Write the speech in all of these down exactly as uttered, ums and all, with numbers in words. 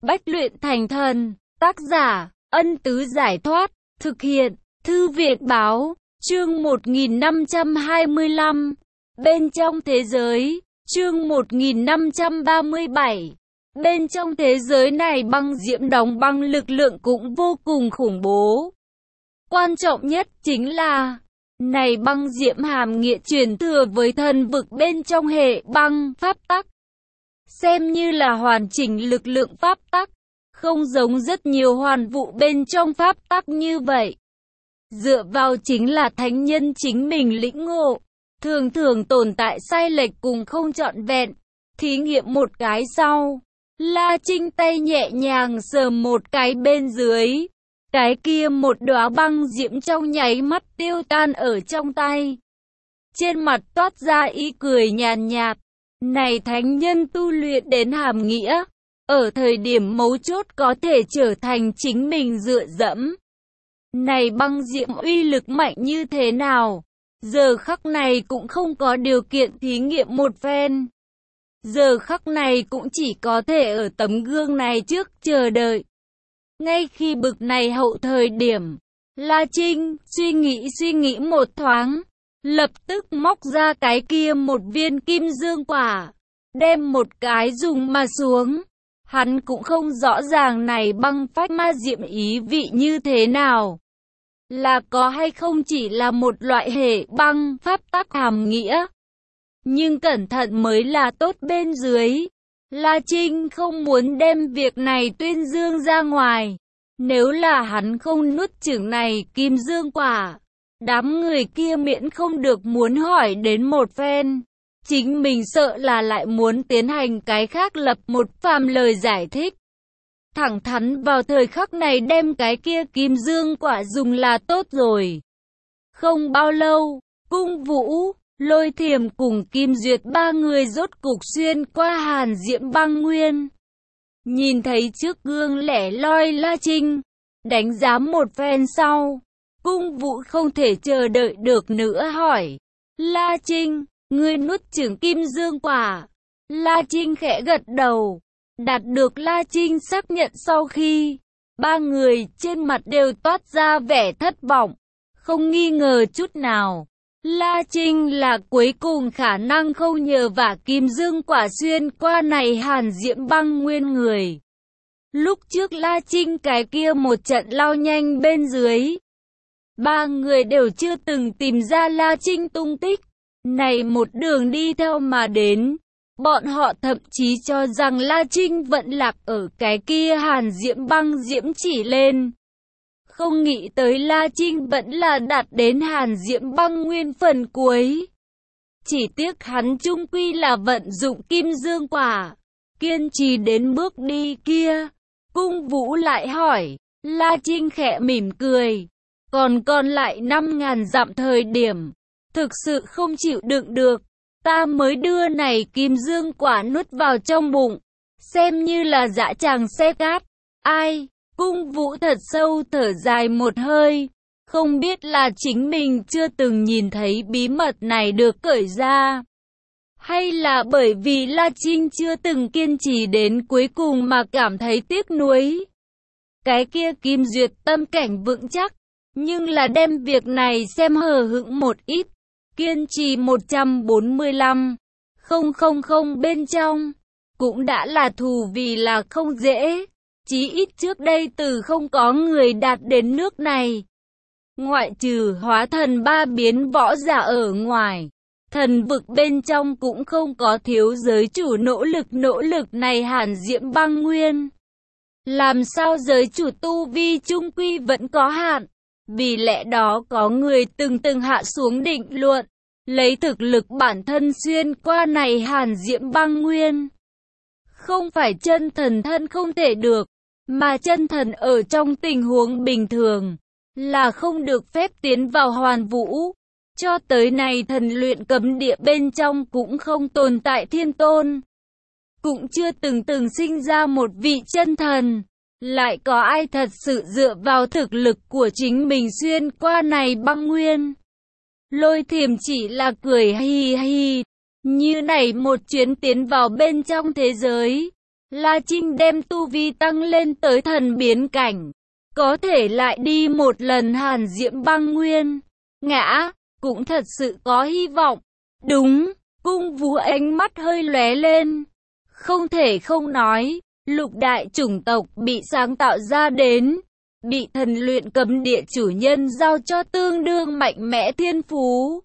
Bách luyện thành thần. Tác giả, Ân Tứ Giải Thoát. Thực hiện, Thư viện Báo. Chương một nghìn năm trăm hai mươi lăm. Bên trong thế giới. Chương một nghìn năm trăm ba mươi bảy. Bên trong thế giới này băng diễm đóng băng lực lượng cũng vô cùng khủng bố. Quan trọng nhất chính là, này băng diễm hàm nghĩa truyền thừa với thần vực bên trong hệ băng pháp tắc. Xem như là hoàn chỉnh lực lượng pháp tắc, không giống rất nhiều hoàn vụ bên trong pháp tắc như vậy. Dựa vào chính là thánh nhân chính mình lĩnh ngộ, thường thường tồn tại sai lệch cùng không trọn vẹn. Thí nghiệm một cái sau, La Trinh tay nhẹ nhàng sờ một cái bên dưới. Cái kia một đóa băng diễm trong nháy mắt tiêu tan ở trong tay. Trên mặt toát ra ý cười nhàn nhạt. Này thánh nhân tu luyện đến hàm nghĩa, ở thời điểm mấu chốt có thể trở thành chính mình dựa dẫm. Này băng diễm uy lực mạnh như thế nào? Giờ khắc này cũng không có điều kiện thí nghiệm một phen. Giờ khắc này cũng chỉ có thể ở tấm gương này trước chờ đợi. Ngay khi bực này hậu thời điểm, La Trinh suy nghĩ suy nghĩ một thoáng, lập tức móc ra cái kia một viên kim dương quả, đem một cái dùng mà xuống. Hắn cũng không rõ ràng này băng phách ma diệm ý vị như thế nào, là có hay không chỉ là một loại hệ băng pháp tắc hàm nghĩa. Nhưng cẩn thận mới là tốt bên dưới. La Trinh không muốn đem việc này tuyên dương ra ngoài. Nếu là hắn không nuốt chửng này kim dương quả, đám người kia miễn không được muốn hỏi đến một phen. Chính mình sợ là lại muốn tiến hành cái khác lập một phàm lời giải thích. Thẳng thắn vào thời khắc này đem cái kia kim dương quả dùng là tốt rồi. Không bao lâu, Cung Vũ, Lôi Thiềm cùng Kim Duyệt ba người rốt cục xuyên qua hàn diễm băng nguyên. Nhìn thấy trước gương lẻ loi La Trinh, đánh giá một phen sau, Cung Vũ không thể chờ đợi được nữa hỏi. La Trinh, ngươi nuốt chửng kim dương quả. La Trinh khẽ gật đầu. Đạt được La Trinh xác nhận sau khi, ba người trên mặt đều toát ra vẻ thất vọng. Không nghi ngờ chút nào, La Trinh là cuối cùng khả năng không nhờ vả kim dương quả xuyên qua này hàn diễm băng nguyên người. Lúc trước La Trinh cái kia một trận lao nhanh bên dưới, ba người đều chưa từng tìm ra La Trinh tung tích. Này một đường đi theo mà đến, bọn họ thậm chí cho rằng La Trinh vẫn lạc ở cái kia hàn diễm băng diễm chỉ lên. Không nghĩ tới La Trinh vẫn là đạt đến hàn diễm băng nguyên phần cuối. Chỉ tiếc hắn chung quy là vận dụng kim dương quả, kiên trì đến bước đi kia. Cung Vũ lại hỏi. La Trinh khẽ mỉm cười. Còn còn lại năm ngàn dặm thời điểm, thực sự không chịu đựng được, ta mới đưa này kim dương quả nuốt vào trong bụng, xem như là dã tràng xe cát. Ai? Cung Vũ thật sâu thở dài một hơi, không biết là chính mình chưa từng nhìn thấy bí mật này được cởi ra, hay là bởi vì La Trinh chưa từng kiên trì đến cuối cùng mà cảm thấy tiếc nuối. Cái kia Kim Duyệt tâm cảnh vững chắc, nhưng là đem việc này xem hờ hững một ít. Kiên trì một trăm bốn mươi lăm nghìn bên trong, cũng đã là thù vì là không dễ. Chí ít trước đây từ không có người đạt đến nước này. Ngoại trừ hóa thần ba biến võ giả ở ngoài, thần vực bên trong cũng không có thiếu giới chủ nỗ lực nỗ lực này hàn diễm băng nguyên. Làm sao giới chủ tu vi trung quy vẫn có hạn, vì lẽ đó có người từng từng hạ xuống định luận, lấy thực lực bản thân xuyên qua này hàn diễm băng nguyên. Không phải chân thần thân không thể được, mà chân thần ở trong tình huống bình thường, là không được phép tiến vào hoàn vũ. Cho tới nay thần luyện cấm địa bên trong cũng không tồn tại thiên tôn. Cũng chưa từng từng sinh ra một vị chân thần. Lại có ai thật sự dựa vào thực lực của chính mình xuyên qua này băng nguyên. Lôi Thiềm chỉ là cười hi hi. Như này một chuyến tiến vào bên trong thế giới, La Trinh đem tu vi tăng lên tới thần biến cảnh, có thể lại đi một lần hàn diễm băng nguyên, ngã, cũng thật sự có hy vọng. Đúng, Cung Vũ ánh mắt hơi lóe lên. Không thể không nói, lục đại chủng tộc bị sáng tạo ra đến, bị thần luyện cấm địa chủ nhân giao cho tương đương mạnh mẽ thiên phú,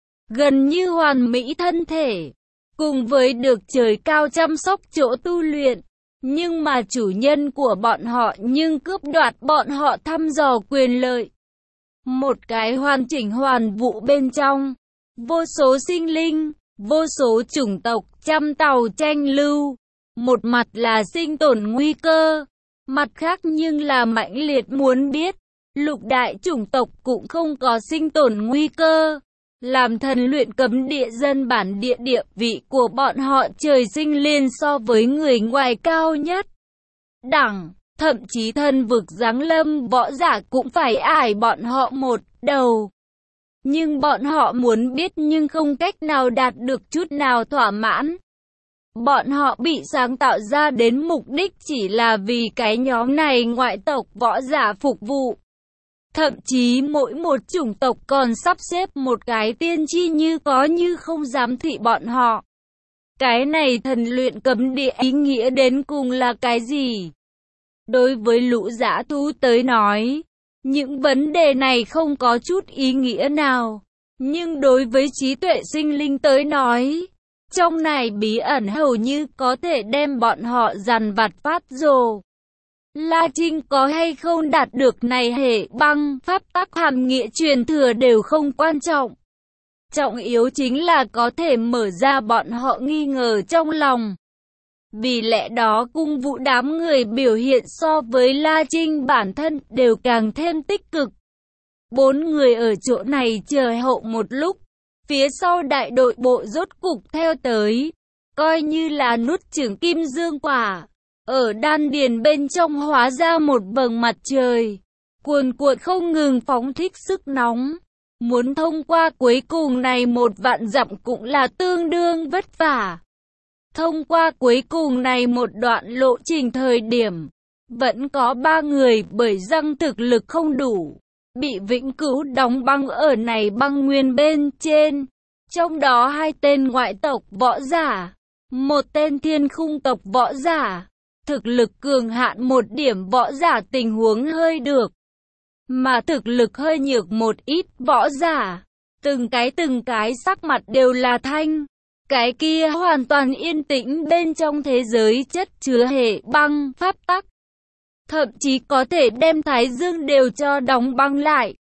gần như hoàn mỹ thân thể, cùng với được trời cao chăm sóc chỗ tu luyện. Nhưng mà chủ nhân của bọn họ nhưng cướp đoạt bọn họ thăm dò quyền lợi. Một cái hoàn chỉnh hoàn vũ bên trong, vô số sinh linh, vô số chủng tộc, trăm tàu tranh lưu. Một mặt là sinh tồn nguy cơ, mặt khác nhưng là mãnh liệt muốn biết, lục đại chủng tộc cũng không có sinh tồn nguy cơ. Làm thần luyện cấm địa dân bản địa địa vị của bọn họ trời sinh liền so với người ngoài cao nhất đẳng, thậm chí thần vực giáng lâm võ giả cũng phải ải bọn họ một đầu. Nhưng bọn họ muốn biết nhưng không cách nào đạt được chút nào thỏa mãn. Bọn họ bị sáng tạo ra đến mục đích chỉ là vì cái nhóm này ngoại tộc võ giả phục vụ. Thậm chí mỗi một chủng tộc còn sắp xếp một cái tiên tri như có như không giám thị bọn họ. Cái này thần luyện cấm địa ý nghĩa đến cùng là cái gì? Đối với lũ dã thú tới nói, những vấn đề này không có chút ý nghĩa nào. Nhưng đối với trí tuệ sinh linh tới nói, trong này bí ẩn hầu như có thể đem bọn họ dằn vặt phát rồ. La Trinh có hay không đạt được này hệ băng pháp tắc hàm nghĩa truyền thừa đều không quan trọng. Trọng yếu chính là có thể mở ra bọn họ nghi ngờ trong lòng. Vì lẽ đó Cung Vũ đám người biểu hiện so với La Trinh bản thân đều càng thêm tích cực. Bốn người ở chỗ này chờ hậu một lúc, phía sau đại đội bộ rốt cục theo tới, coi như là nuốt chửng kim dương quả. Ở đan điền bên trong hóa ra một vầng mặt trời, cuồn cuộn không ngừng phóng thích sức nóng. Muốn thông qua cuối cùng này một vạn dặm cũng là tương đương vất vả. Thông qua cuối cùng này một đoạn lộ trình thời điểm, vẫn có ba người bởi răng thực lực không đủ, bị vĩnh cửu đóng băng ở này băng nguyên bên trên. Trong đó hai tên ngoại tộc võ giả, một tên thiên khung tộc võ giả. Thực lực cường hạn một điểm võ giả tình huống hơi được, mà thực lực hơi nhược một ít võ giả, từng cái từng cái sắc mặt đều là thanh. Cái kia hoàn toàn yên tĩnh bên trong thế giới chất chứa hệ băng pháp tắc. Thậm chí có thể đem Thái Dương đều cho đóng băng lại.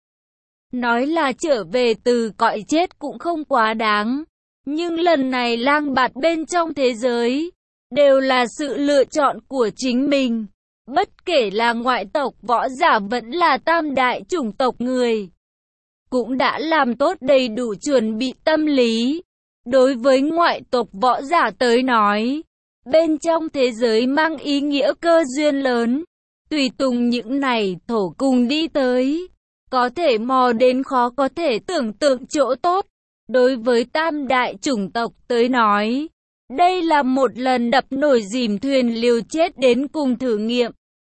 Nói là trở về từ cõi chết cũng không quá đáng. Nhưng lần này lang bạt bên trong thế giới đều là sự lựa chọn của chính mình. Bất kể là ngoại tộc võ giả vẫn là tam đại chủng tộc người, cũng đã làm tốt đầy đủ chuẩn bị tâm lý. Đối với ngoại tộc võ giả tới nói, bên trong thế giới mang ý nghĩa cơ duyên lớn. Tùy tùng những này thổ cùng đi tới, có thể mò đến khó có thể tưởng tượng chỗ tốt. Đối với tam đại chủng tộc tới nói, đây là một lần đập nổi dìm thuyền liều chết đến cùng thử nghiệm.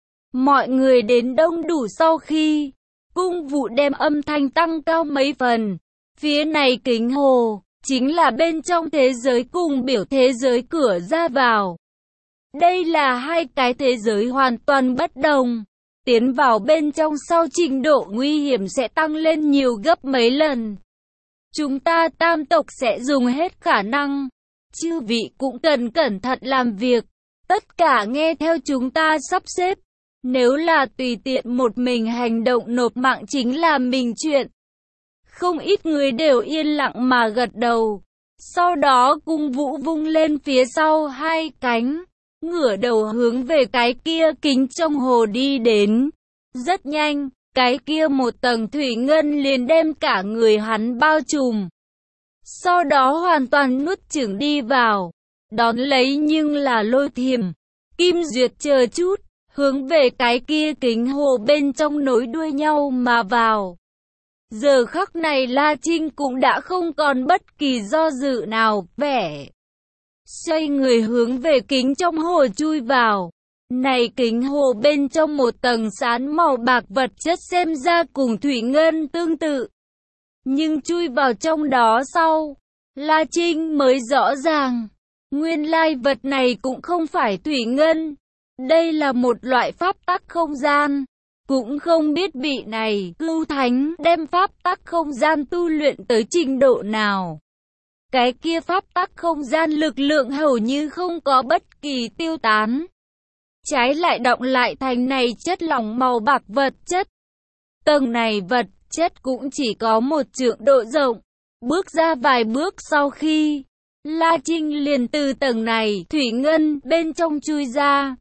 Mọi người đến đông đủ sau khi Cung Vũ đem âm thanh tăng cao mấy phần. Phía này kính hồ, chính là bên trong thế giới cùng biểu thế giới cửa ra vào. Đây là hai cái thế giới hoàn toàn bất đồng. Tiến vào bên trong sau trình độ nguy hiểm sẽ tăng lên nhiều gấp mấy lần. Chúng ta tam tộc sẽ dùng hết khả năng. Chư vị cũng cần cẩn thận làm việc. Tất cả nghe theo chúng ta sắp xếp. Nếu là tùy tiện một mình hành động nộp mạng chính là mình chuyện. Không ít người đều yên lặng mà gật đầu. Sau đó Cung Vũ vung lên phía sau hai cánh, ngửa đầu hướng về cái kia kính trong hồ đi đến. Rất nhanh, cái kia một tầng thủy ngân liền đem cả người hắn bao trùm. Sau đó hoàn toàn nuốt chửng đi vào. Đón lấy nhưng là Lôi Thiềm, Kim Duyệt chờ chút, hướng về cái kia kính hồ bên trong nối đuôi nhau mà vào. Giờ khắc này La Trinh cũng đã không còn bất kỳ do dự nào, vẻ xoay người hướng về kính trong hồ chui vào. Này kính hồ bên trong một tầng sán màu bạc vật chất xem ra cùng thủy ngân tương tự. Nhưng chui vào trong đó sau, La Trinh mới rõ ràng, nguyên lai vật này cũng không phải thủy ngân. Đây là một loại pháp tắc không gian. Cũng không biết vị này, Cưu Thánh, đem pháp tắc không gian tu luyện tới trình độ nào. Cái kia pháp tắc không gian lực lượng hầu như không có bất kỳ tiêu tán. Trái lại động lại thành này chất lỏng màu bạc vật chất. Tầng này vật chất cũng chỉ có một trượng độ rộng. Bước ra vài bước sau khi, La Trinh liền từ tầng này, thủy ngân, bên trong chui ra.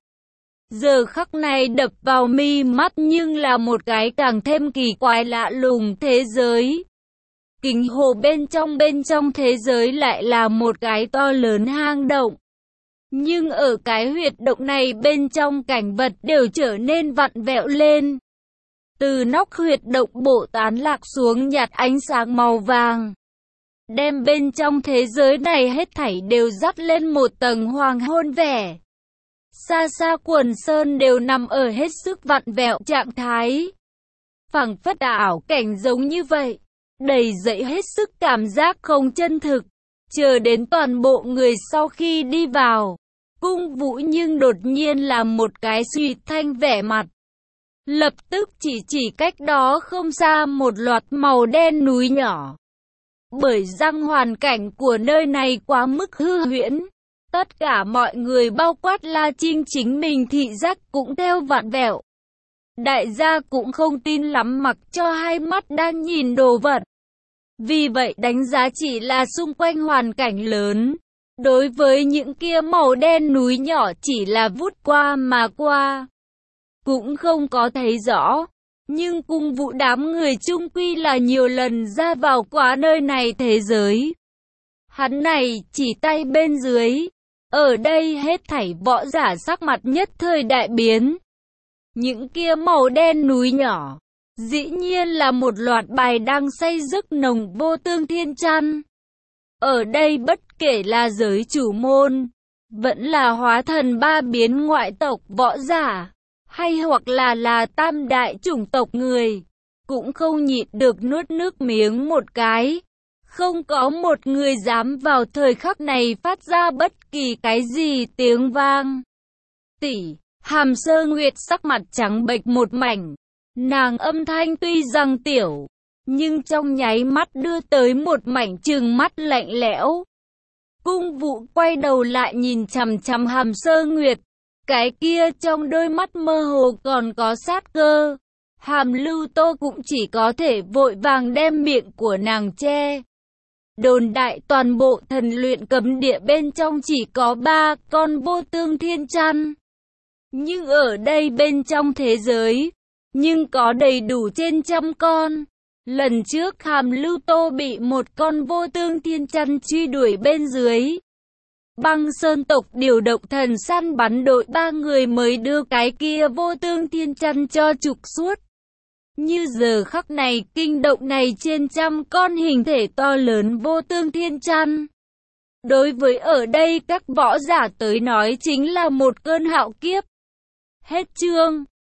Giờ khắc này đập vào mi mắt nhưng là một cái càng thêm kỳ quái lạ lùng thế giới. Kính hồ bên trong bên trong thế giới lại là một cái to lớn hang động. Nhưng ở cái huyệt động này bên trong cảnh vật đều trở nên vặn vẹo lên. Từ nóc huyệt động bộ tán lạc xuống nhạt ánh sáng màu vàng. Đem bên trong thế giới này hết thảy đều dắt lên một tầng hoàng hôn vẻ. Xa xa quần sơn đều nằm ở hết sức vặn vẹo trạng thái. Phảng phất ảo cảnh giống như vậy. Đầy dẫy hết sức cảm giác không chân thực. Chờ đến toàn bộ người sau khi đi vào. Cung Vũ nhưng đột nhiên làm một cái suy thanh vẻ mặt. Lập tức chỉ chỉ cách đó không xa một loạt màu đen núi nhỏ. Bởi rằng hoàn cảnh của nơi này quá mức hư huyễn. Tất cả mọi người bao quát La Trinh chính mình thị giác cũng theo vặn vẹo. Đại gia cũng không tin lắm mặc cho hai mắt đang nhìn đồ vật. Vì vậy đánh giá chỉ là xung quanh hoàn cảnh lớn. Đối với những kia màu đen núi nhỏ chỉ là vút qua mà qua. Cũng không có thấy rõ. Nhưng Cung Vũ đám người chung quy là nhiều lần ra vào quá nơi này thế giới. Hắn này chỉ tay bên dưới. Ở đây hết thảy võ giả sắc mặt nhất thời đại biến. Những kia màu đen núi nhỏ. Dĩ nhiên là một loạt bài đang xây dựng nồng vô tương thiên chăn. Ở đây bất kể là giới chủ môn, vẫn là hóa thần ba biến ngoại tộc võ giả, hay hoặc là là tam đại chủng tộc người, cũng không nhịn được nuốt nước miếng một cái. Không có một người dám vào thời khắc này phát ra bất kỳ cái gì tiếng vang. Tỷ, Hàm Sơ Nguyệt sắc mặt trắng bệch một mảnh. Nàng âm thanh tuy rằng tiểu, nhưng trong nháy mắt đưa tới một mảnh trừng mắt lạnh lẽo. Cung Vũ quay đầu lại nhìn chằm chằm Hàm Sơ Nguyệt. Cái kia trong đôi mắt mơ hồ còn có sát cơ. Hàm Lưu Tô cũng chỉ có thể vội vàng đem miệng của nàng che. Đồn đại toàn bộ thần luyện cấm địa bên trong chỉ có ba con vô tương thiên chăn. Nhưng ở đây bên trong thế giới, nhưng có đầy đủ trên trăm con. Lần trước Hàm Lưu Tô bị một con vô tương thiên chăn truy đuổi bên dưới. Băng Sơn tộc điều động thần săn bắn đội ba người mới đưa cái kia vô tương thiên chăn cho trục suốt. Như giờ khắc này kinh động này trên trăm con hình thể to lớn vô tương thiên chăn. Đối với ở đây các võ giả tới nói chính là một cơn hạo kiếp. Hết chương.